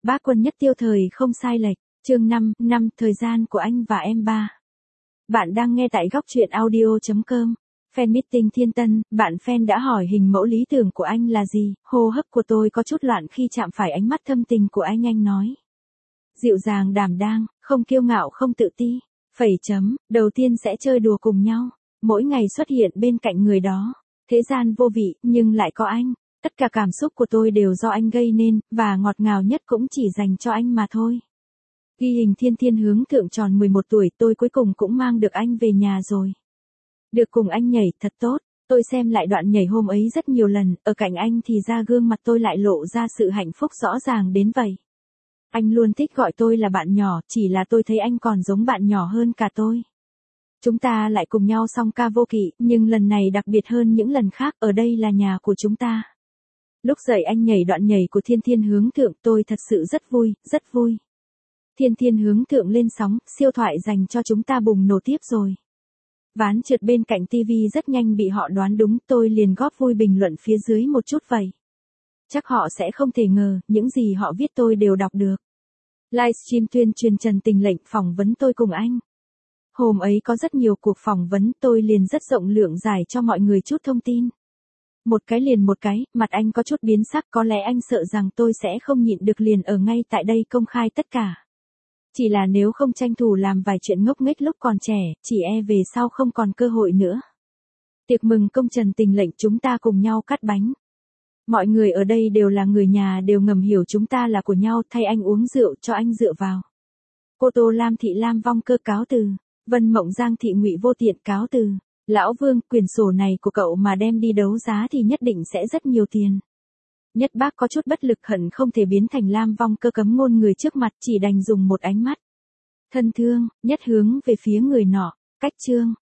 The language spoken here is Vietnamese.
Bác Quân Nhất Tiêu thời không sai lệch, chương 5, thời gian của anh và em ba. Bạn đang nghe tại góc truyện audio.com. Fan meeting Thiên Tân, bạn fan đã hỏi hình mẫu lý tưởng của anh là gì, hô hấp của tôi có chút loạn khi chạm phải ánh mắt thâm tình của anh nói. Dịu dàng đảm đang, không kiêu ngạo không tự ti, đầu tiên sẽ chơi đùa cùng nhau, mỗi ngày xuất hiện bên cạnh người đó. Thế gian vô vị, nhưng lại có anh. Tất cả cảm xúc của tôi đều do anh gây nên, và ngọt ngào nhất cũng chỉ dành cho anh mà thôi. Ghi hình Thiên Hướng Thượng tròn 11 tuổi, tôi cuối cùng cũng mang được anh về nhà rồi. Được cùng anh nhảy thật tốt, tôi xem lại đoạn nhảy hôm ấy rất nhiều lần, ở cạnh anh thì ra gương mặt tôi lại lộ ra sự hạnh phúc rõ ràng đến vậy. Anh luôn thích gọi tôi là bạn nhỏ, chỉ là tôi thấy anh còn giống bạn nhỏ hơn cả tôi. Chúng ta lại cùng nhau song ca vô kỵ, nhưng lần này đặc biệt hơn những lần khác, ở đây là nhà của chúng ta. Lúc dậy anh nhảy đoạn nhảy của Thiên Hướng Thượng, tôi thật sự rất vui, rất vui. Thiên Hướng Thượng lên sóng, siêu thoại dành cho chúng ta bùng nổ tiếp rồi. Ván trượt bên cạnh tivi rất nhanh bị họ đoán đúng, tôi liền góp vui bình luận phía dưới một chút vậy. Chắc họ sẽ không thể ngờ, những gì họ viết tôi đều đọc được. Livestream tuyên truyền Trần Tình Lệnh phỏng vấn tôi cùng anh. Hôm ấy có rất nhiều cuộc phỏng vấn, tôi liền rất rộng lượng giải cho mọi người chút thông tin. Một cái liền một cái, mặt anh có chút biến sắc, có lẽ anh sợ rằng tôi sẽ không nhịn được liền ở ngay tại đây công khai tất cả. Chỉ là nếu không tranh thủ làm vài chuyện ngốc nghếch lúc còn trẻ, chỉ về sau không còn cơ hội nữa. Tiệc mừng công Trần Tình Lệnh chúng ta cùng nhau cắt bánh. Mọi người ở đây đều là người nhà, đều ngầm hiểu chúng ta là của nhau, thay anh uống rượu cho anh dựa vào. Cô Tô Lam Thị Lam Vong Cơ cáo từ. Vân Mộng Giang Thị Ngụy Vô Tiện cáo từ. Lão Vương, quyển sổ này của cậu mà đem đi đấu giá thì nhất định sẽ rất nhiều tiền. Nhất Bác có chút bất lực, hận không thể biến thành Lam Vong Cơ cấm ngôn người trước mặt, chỉ đành dùng một ánh mắt thân thương, nhất hướng về phía người nọ. Cách chương.